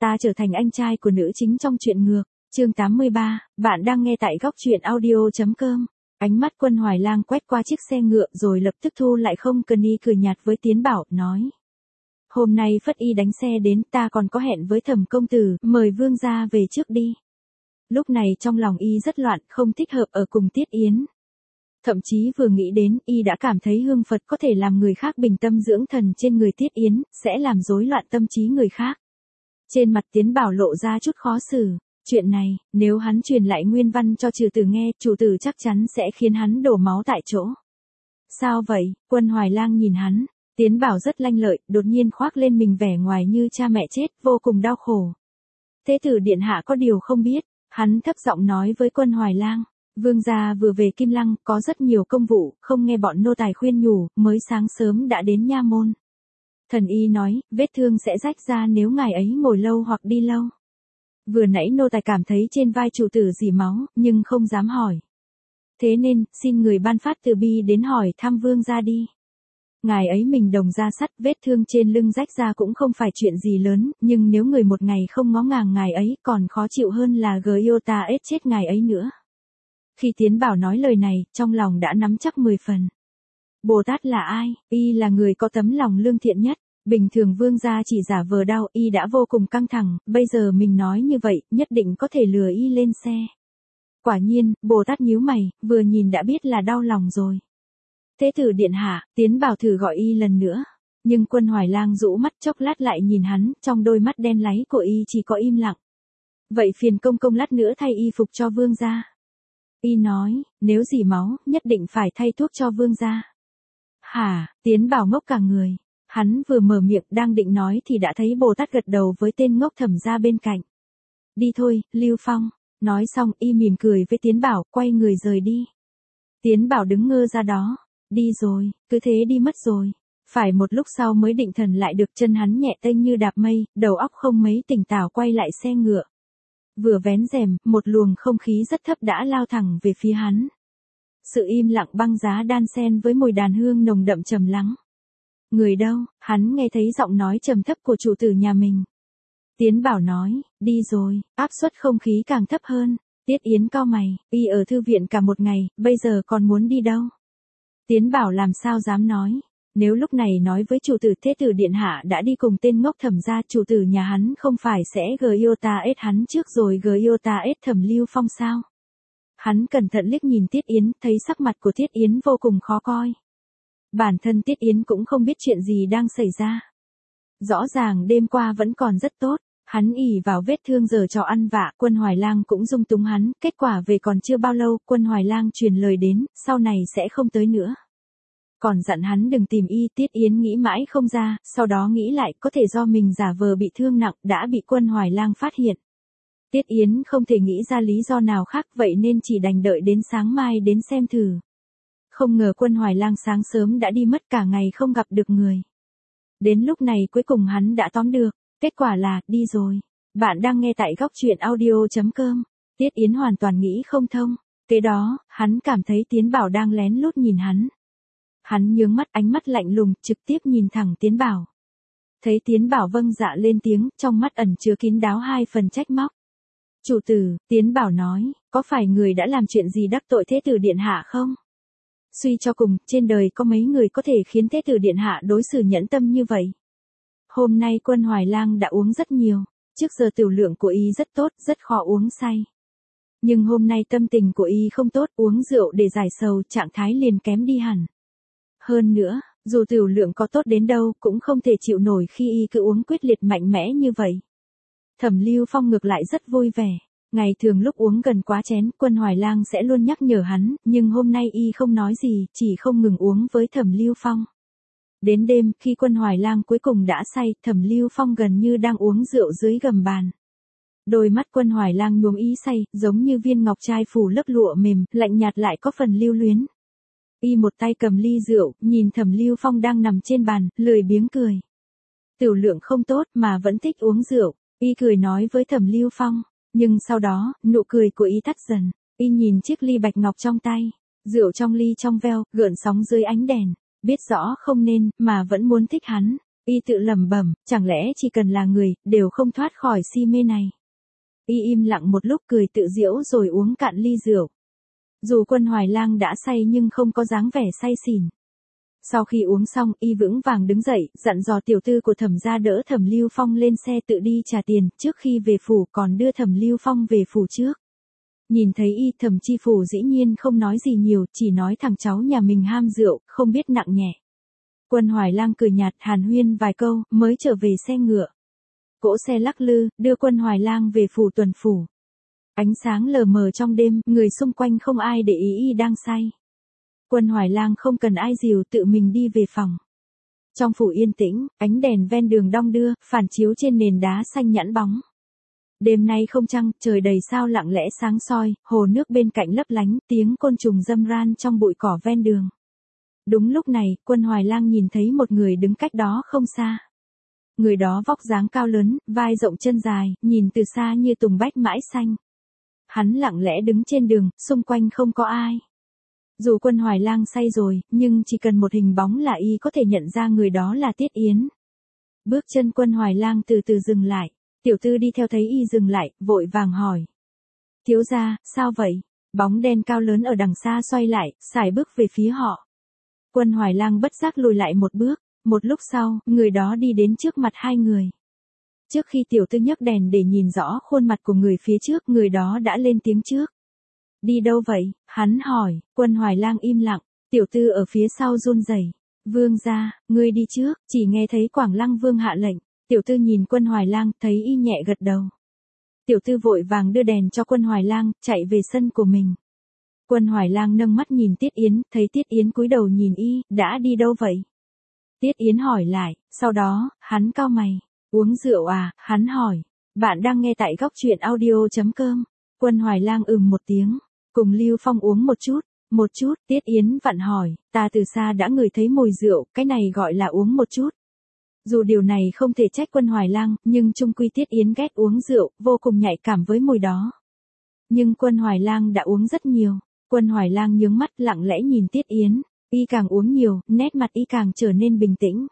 ta trở thành anh trai của nữ chính trong truyện ngược. Chương 83, bạn đang nghe tại góc truyện audio.com. Ánh mắt Quân Hoài Lang quét qua chiếc xe ngựa rồi lập tức thu lại, không cần y cười nhạt với Tiến Bảo, nói. Hôm nay Phất Y đánh xe đến, ta còn có hẹn với Thẩm công tử, mời vương gia về trước đi. Lúc này trong lòng y rất loạn, không thích hợp ở cùng Tiết Yến. Thậm chí vừa nghĩ đến, y đã cảm thấy hương Phật có thể làm người khác bình tâm dưỡng thần trên người Tiết Yến, sẽ làm rối loạn tâm trí người khác. Trên mặt Tiến Bảo lộ ra chút khó xử. Chuyện này, nếu hắn truyền lại nguyên văn cho trừ tử nghe, chủ tử chắc chắn sẽ khiến hắn đổ máu tại chỗ. Sao vậy? Quân Hoài Lang nhìn hắn. Tiến Bảo rất lanh lợi, đột nhiên khoác lên mình vẻ ngoài như cha mẹ chết, vô cùng đau khổ. Thế tử điện hạ có điều không biết, hắn thấp giọng nói với Quân Hoài Lang. Vương gia vừa về Kim Lăng, có rất nhiều công vụ, không nghe bọn nô tài khuyên nhủ, mới sáng sớm đã đến nha môn. Thần y nói, vết thương sẽ rách ra nếu ngài ấy ngồi lâu hoặc đi lâu. Vừa nãy nô tài cảm thấy trên vai chủ tử rỉ máu, nhưng không dám hỏi. Thế nên, xin người ban phát từ bi đến hỏi thăm vương gia đi. Ngài ấy mình đồng da sắt, vết thương trên lưng rách ra cũng không phải chuyện gì lớn, nhưng nếu người một ngày không ngó ngàng ngài ấy còn khó chịu hơn là Giota ết chết ngài ấy nữa. Khi Tiến Bảo nói lời này, trong lòng đã nắm chắc 10 phần. Bồ Tát là ai? Y là người có tấm lòng lương thiện nhất. Bình thường vương gia chỉ giả vờ đau, y đã vô cùng căng thẳng, bây giờ mình nói như vậy, nhất định có thể lừa y lên xe. Quả nhiên, Bồ Tát nhíu mày, vừa nhìn đã biết là đau lòng rồi. Thế tử điện hạ, Tiến Bảo thử gọi y lần nữa. Nhưng Quân Hoài Lang rũ mắt chốc lát lại nhìn hắn, trong đôi mắt đen láy của y chỉ có im lặng. Vậy phiền công công lát nữa thay y phục cho vương gia. Y nói, nếu rỉ máu, nhất định phải thay thuốc cho vương gia. Hả? Tiến Bảo ngốc cả người. Hắn vừa mở miệng đang định nói thì đã thấy Bồ Tát gật đầu với tên ngốc Thẩm gia bên cạnh. Đi thôi, Lưu Phong. Nói xong y mỉm cười với Tiến Bảo, quay người rời đi. Tiến Bảo đứng ngơ ra đó. Đi rồi, cứ thế đi mất rồi. Phải một lúc sau mới định thần lại được, chân hắn nhẹ tênh như đạp mây, đầu óc không mấy tỉnh táo quay lại xe ngựa. Vừa vén rèm, một luồng không khí rất thấp đã lao thẳng về phía hắn. Sự im lặng băng giá đan xen với mùi đàn hương nồng đậm trầm lắng. Người đâu? Hắn nghe thấy giọng nói trầm thấp của chủ tử nhà mình. Tiến Bảo nói, đi rồi, áp suất không khí càng thấp hơn. Tiết Yến cau mày, y ở thư viện cả một ngày, bây giờ còn muốn đi đâu? Tiến Bảo làm sao dám nói. Nếu lúc này nói với chủ tử thế tử điện hạ đã đi cùng tên ngốc Thẩm gia, chủ tử nhà hắn không phải sẽ Giota ết hắn trước rồi Giota ết Thẩm Lưu Phong sao? Hắn cẩn thận liếc nhìn Tiết Yến, thấy sắc mặt của Tiết Yến vô cùng khó coi. Bản thân Tiết Yến cũng không biết chuyện gì đang xảy ra. Rõ ràng đêm qua vẫn còn rất tốt, hắn ỉ vào vết thương giờ trò ăn vạ, Quân Hoài Lang cũng dung túng hắn, kết quả về còn chưa bao lâu, Quân Hoài Lang truyền lời đến, sau này sẽ không tới nữa. Còn dặn hắn đừng tìm y. Tiết Yến nghĩ mãi không ra, sau đó nghĩ lại có thể do mình giả vờ bị thương nặng, đã bị Quân Hoài Lang phát hiện. Tiết Yến không thể nghĩ ra lý do nào khác, vậy nên chỉ đành đợi đến sáng mai đến xem thử. Không ngờ Quân Hoài Lang sáng sớm đã đi mất, cả ngày không gặp được người. Đến lúc này cuối cùng hắn đã tóm được, kết quả là, đi rồi. Bạn đang nghe tại góc truyện audio.com. Tiết Yến hoàn toàn nghĩ không thông. Kế đó, hắn cảm thấy Tiến Bảo đang lén lút nhìn hắn. Hắn nhướng mắt, ánh mắt lạnh lùng, trực tiếp nhìn thẳng Tiến Bảo. Thấy Tiến Bảo vâng dạ lên tiếng, trong mắt ẩn chứa kín đáo 2 phần trách móc. Chủ tử, Tiến Bảo nói, có phải người đã làm chuyện gì đắc tội thế tử điện hạ không? Suy cho cùng, trên đời có mấy người có thể khiến thế tử điện hạ đối xử nhẫn tâm như vậy. Hôm nay Quân Hoài Lang đã uống rất nhiều, trước giờ tiểu lượng của y rất tốt, rất khó uống say. Nhưng hôm nay tâm tình của y không tốt, uống rượu để giải sầu, trạng thái liền kém đi hẳn. Hơn nữa, dù tiểu lượng có tốt đến đâu, cũng không thể chịu nổi khi y cứ uống quyết liệt mạnh mẽ như vậy. Thẩm Lưu Phong ngược lại rất vui vẻ. Ngày thường lúc uống gần quá chén, Quân Hoài Lang sẽ luôn nhắc nhở hắn, nhưng hôm nay y không nói gì, chỉ không ngừng uống với Thẩm Lưu Phong. Đến đêm, khi Quân Hoài Lang cuối cùng đã say, Thẩm Lưu Phong gần như đang uống rượu dưới gầm bàn. Đôi mắt Quân Hoài Lang nhuốm ý say, giống như viên ngọc trai phủ lớp lụa mềm, lạnh nhạt lại có phần lưu luyến. Y một tay cầm ly rượu, nhìn Thẩm Lưu Phong đang nằm trên bàn, lười biếng cười. Tiểu lượng không tốt mà vẫn thích uống rượu, y cười nói với Thẩm Lưu Phong. Nhưng sau đó, nụ cười của y tắt dần, y nhìn chiếc ly bạch ngọc trong tay, rượu trong ly trong veo, gợn sóng dưới ánh đèn, biết rõ không nên, mà vẫn muốn thích hắn. Y tự lẩm bẩm, chẳng lẽ chỉ cần là người, đều không thoát khỏi si mê này. Y im lặng một lúc cười tự giễu rồi uống cạn ly rượu. Dù Quân Hoài Lang đã say nhưng không có dáng vẻ say xỉn. Sau khi uống xong, Y vững vàng đứng dậy, dặn dò tiểu tư của Thẩm gia đỡ Thẩm Lưu Phong lên xe tự đi trả tiền, trước khi về phủ còn đưa Thẩm Lưu Phong về phủ trước. Nhìn thấy Y, Thẩm Chi Phủ dĩ nhiên không nói gì nhiều, chỉ nói thằng cháu nhà mình ham rượu, không biết nặng nhẹ. Quân Hoài Lang cười nhạt hàn huyên vài câu, mới trở về xe ngựa. Cỗ xe lắc lư, đưa Quân Hoài Lang về phủ tuần phủ. Ánh sáng lờ mờ trong đêm, người xung quanh không ai để ý Y đang say. Quân Hoài Lang không cần ai dìu tự mình đi về phòng. Trong phủ yên tĩnh, ánh đèn ven đường đong đưa, phản chiếu trên nền đá xanh nhẵn bóng. Đêm nay không trăng, trời đầy sao lặng lẽ sáng soi, hồ nước bên cạnh lấp lánh, tiếng côn trùng râm ran trong bụi cỏ ven đường. Đúng lúc này, Quân Hoài Lang nhìn thấy một người đứng cách đó không xa. Người đó vóc dáng cao lớn, vai rộng chân dài, nhìn từ xa như tùng bách mãi xanh. Hắn lặng lẽ đứng trên đường, xung quanh không có ai. Dù Quân Hoài Lang say rồi, nhưng chỉ cần một hình bóng là Y có thể nhận ra người đó là Tiết Yến. Bước chân Quân Hoài Lang từ từ dừng lại. Tiểu tư đi theo thấy Y dừng lại, vội vàng hỏi. Thiếu gia, sao vậy? Bóng đen cao lớn ở đằng xa xoay lại, sải bước về phía họ. Quân Hoài Lang bất giác lùi lại một bước. Một lúc sau, người đó đi đến trước mặt hai người. Trước khi tiểu tư nhấc đèn để nhìn rõ khuôn mặt của người phía trước, người đó đã lên tiếng trước. Đi đâu vậy? Hắn hỏi. Quân Hoài Lang im lặng. Tiểu tư ở phía sau run rẩy. Vương gia, ngươi đi trước. Chỉ nghe thấy Quảng Lăng Vương hạ lệnh. Tiểu tư nhìn Quân Hoài Lang, thấy Y nhẹ gật đầu. Tiểu tư vội vàng đưa đèn cho Quân Hoài Lang, chạy về sân của mình. Quân Hoài Lang nâng mắt nhìn Tiết Yến, thấy Tiết Yến cúi đầu nhìn Y, đã đi đâu vậy? Tiết Yến hỏi lại, sau đó, hắn cau mày. Uống rượu à? Hắn hỏi. Bạn đang nghe tại góc truyện audio.com. Quân Hoài Lang một tiếng. Cùng Lưu Phong uống một chút. Một chút, Tiết Yến vặn hỏi, ta từ xa đã ngửi thấy mùi rượu, cái này gọi là uống một chút. Dù điều này không thể trách Quân Hoài Lang, nhưng chung quy Tiết Yến ghét uống rượu, vô cùng nhạy cảm với mùi đó. Nhưng Quân Hoài Lang đã uống rất nhiều. Quân Hoài Lang nhướng mắt lặng lẽ nhìn Tiết Yến. Y càng uống nhiều, nét mặt Y càng trở nên bình tĩnh.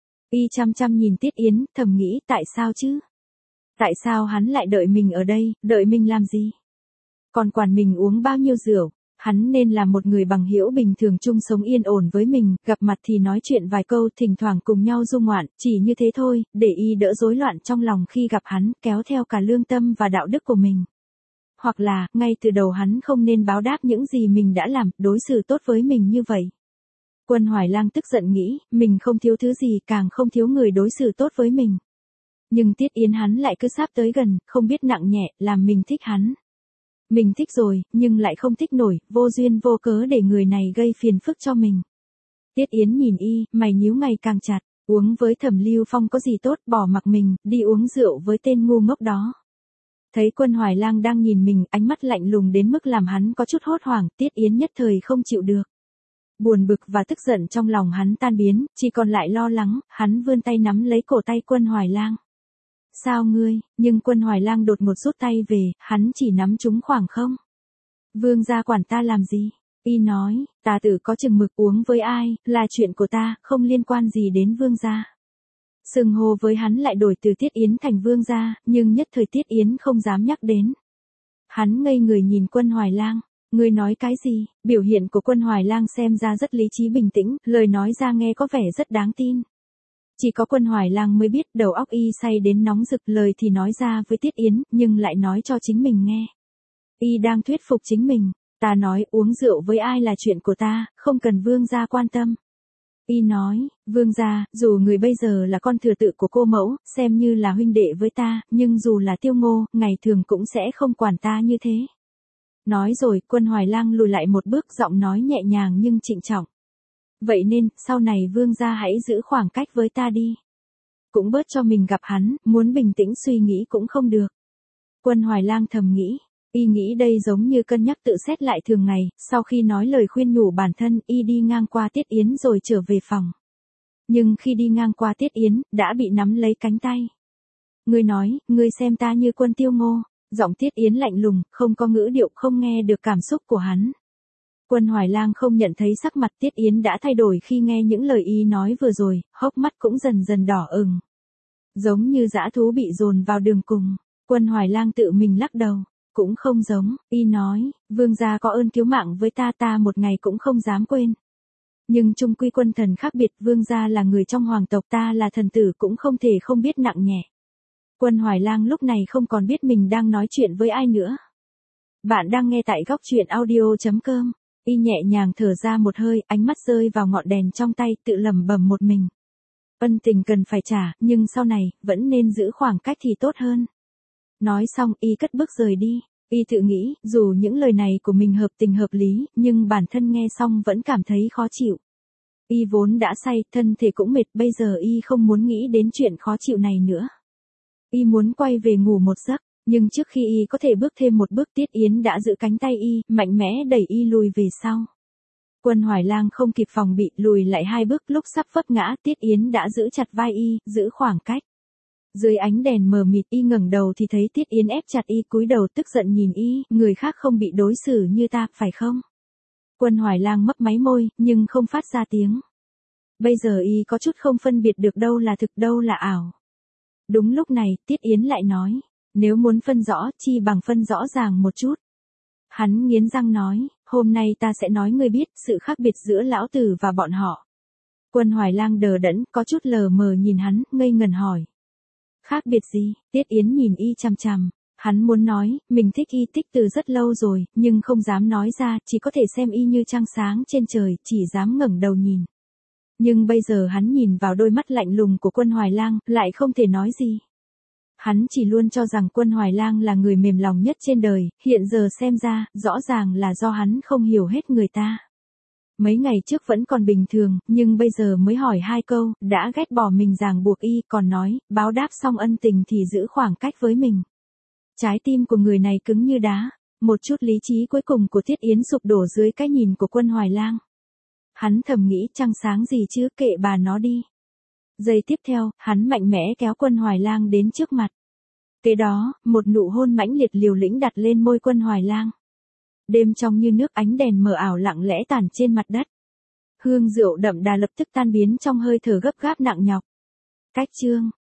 Y chăm chăm nhìn Tiết Yến, thầm nghĩ tại sao chứ? Tại sao hắn lại đợi mình ở đây, đợi mình làm gì? Còn quản mình uống bao nhiêu rượu? Hắn nên là một người bằng hữu bình thường chung sống yên ổn với mình, gặp mặt thì nói chuyện vài câu, thỉnh thoảng cùng nhau du ngoạn, chỉ như thế thôi, để Y đỡ rối loạn trong lòng khi gặp hắn, kéo theo cả lương tâm và đạo đức của mình. Hoặc là, ngay từ đầu hắn không nên báo đáp những gì mình đã làm, đối xử tốt với mình như vậy. Quân Hoài Lang tức giận nghĩ, mình không thiếu thứ gì, càng không thiếu người đối xử tốt với mình. Nhưng Tiết Yến hắn lại cứ sáp tới gần, không biết nặng nhẹ, làm mình thích hắn. Mình thích rồi, nhưng lại không thích nổi, vô duyên vô cớ để người này gây phiền phức cho mình. Tiết Yến nhìn Y, mày nhíu ngày càng chặt, uống với Thẩm Lưu Phong có gì tốt, bỏ mặc mình, đi uống rượu với tên ngu ngốc đó. Thấy Quân Hoài Lang đang nhìn mình, ánh mắt lạnh lùng đến mức làm hắn có chút hốt hoảng, Tiết Yến nhất thời không chịu được. Buồn bực và tức giận trong lòng hắn tan biến, chỉ còn lại lo lắng, hắn vươn tay nắm lấy cổ tay Quân Hoài Lang. Sao ngươi? Nhưng Quân Hoài Lang đột ngột rút tay về, hắn chỉ nắm trúng khoảng không. Vương gia quản ta làm gì? Y nói, ta tự có chừng mực, uống với ai, là chuyện của ta, không liên quan gì đến vương gia. Xưng hô với hắn lại đổi từ Tiết Yến thành vương gia, nhưng nhất thời Tiết Yến không dám nhắc đến. Hắn ngây người nhìn Quân Hoài Lang. Ngươi nói cái gì? Biểu hiện của Quân Hoài Lang xem ra rất lý trí bình tĩnh, lời nói ra nghe có vẻ rất đáng tin. Chỉ có Quân Hoài Lang mới biết đầu óc Y say đến nóng rực, lời thì nói ra với Tiết Yến, nhưng lại nói cho chính mình nghe. Y đang thuyết phục chính mình. Ta nói uống rượu với ai là chuyện của ta, không cần vương gia quan tâm. Y nói, vương gia, dù người bây giờ là con thừa tự của cô mẫu, xem như là huynh đệ với ta, nhưng dù là Tiêu Ngô, ngày thường cũng sẽ không quản ta như thế. Nói rồi, Quân Hoài Lang lùi lại một bước, giọng nói nhẹ nhàng nhưng trịnh trọng. Vậy nên, sau này vương gia hãy giữ khoảng cách với ta đi. Cũng bớt cho mình gặp hắn, muốn bình tĩnh suy nghĩ cũng không được. Quân Hoài Lang thầm nghĩ. Y nghĩ đây giống như cân nhắc tự xét lại thường ngày, sau khi nói lời khuyên nhủ bản thân, Y đi ngang qua Tiết Yến rồi trở về phòng. Nhưng khi đi ngang qua Tiết Yến, đã bị nắm lấy cánh tay. Ngươi nói, ngươi xem ta như Quân Tiêu Ngô. Giọng Tiết Yến lạnh lùng, không có ngữ điệu, không nghe được cảm xúc của hắn. Quân Hoài Lang không nhận thấy sắc mặt Tiết Yến đã thay đổi khi nghe những lời y nói vừa rồi, hốc mắt cũng dần dần đỏ ửng. Giống như dã thú bị dồn vào đường cùng. Quân Hoài Lang tự mình lắc đầu. Cũng không giống, y nói, vương gia có ơn cứu mạng với ta một ngày cũng không dám quên. Nhưng chung quy quân thần khác biệt, vương gia là người trong hoàng tộc, ta là thần tử cũng không thể không biết nặng nhẹ. Quân Hoài Lang lúc này không còn biết mình đang nói chuyện với ai nữa. Bạn đang nghe tại góc truyện audio.com. Y nhẹ nhàng thở ra một hơi, ánh mắt rơi vào ngọn đèn trong tay, tự lẩm bẩm một mình. Ân tình cần phải trả, nhưng sau này, vẫn nên giữ khoảng cách thì tốt hơn. Nói xong, y cất bước rời đi. Y tự nghĩ, dù những lời này của mình hợp tình hợp lý, nhưng bản thân nghe xong vẫn cảm thấy khó chịu. Y vốn đã say, thân thể cũng mệt, bây giờ y không muốn nghĩ đến chuyện khó chịu này nữa. Y muốn quay về ngủ một giấc, nhưng trước khi y có thể bước thêm một bước, Tiết Yến đã giữ cánh tay y, mạnh mẽ đẩy y lùi về sau. Quân Hoài Lang không kịp phòng bị, lùi lại 2 bước, lúc sắp vấp ngã, Tiết Yến đã giữ chặt vai y, giữ khoảng cách. Dưới ánh đèn mờ mịt, y ngẩng đầu thì thấy Tiết Yến ép chặt y, cúi đầu tức giận nhìn y, người khác không bị đối xử như ta, phải không? Quân Hoài Lang mấp máy môi, nhưng không phát ra tiếng. Bây giờ y có chút không phân biệt được đâu là thực đâu là ảo. Đúng lúc này, Tiết Yến lại nói, nếu muốn phân rõ, chi bằng phân rõ ràng một chút. Hắn nghiến răng nói, hôm nay ta sẽ nói ngươi biết sự khác biệt giữa lão tử và bọn họ. Quân Hoài Lang đờ đẫn, có chút lờ mờ nhìn hắn, ngây ngần hỏi. Khác biệt gì? Tiết Yến nhìn y chằm chằm. Hắn muốn nói, mình thích y tích từ rất lâu rồi, nhưng không dám nói ra, chỉ có thể xem y như trăng sáng trên trời, chỉ dám ngẩng đầu nhìn. Nhưng bây giờ hắn nhìn vào đôi mắt lạnh lùng của Quân Hoài Lang, lại không thể nói gì. Hắn chỉ luôn cho rằng Quân Hoài Lang là người mềm lòng nhất trên đời, hiện giờ xem ra, rõ ràng là do hắn không hiểu hết người ta. Mấy ngày trước vẫn còn bình thường, nhưng bây giờ mới hỏi 2 câu, đã ghét bỏ mình ràng buộc y, còn nói, báo đáp xong ân tình thì giữ khoảng cách với mình. Trái tim của người này cứng như đá, một chút lý trí cuối cùng của Tiết Yến sụp đổ dưới cái nhìn của Quân Hoài Lang. Hắn thầm nghĩ, trăng sáng gì chứ, kệ bà nó đi. Giây tiếp theo, hắn mạnh mẽ kéo Quân Hoài Lang đến trước mặt. Kế đó, một nụ hôn mãnh liệt liều lĩnh đặt lên môi Quân Hoài Lang. Đêm trong như nước, ánh đèn mờ ảo lặng lẽ tản trên mặt đất. Hương rượu đậm đà lập tức tan biến trong hơi thở gấp gáp nặng nhọc. Cách chương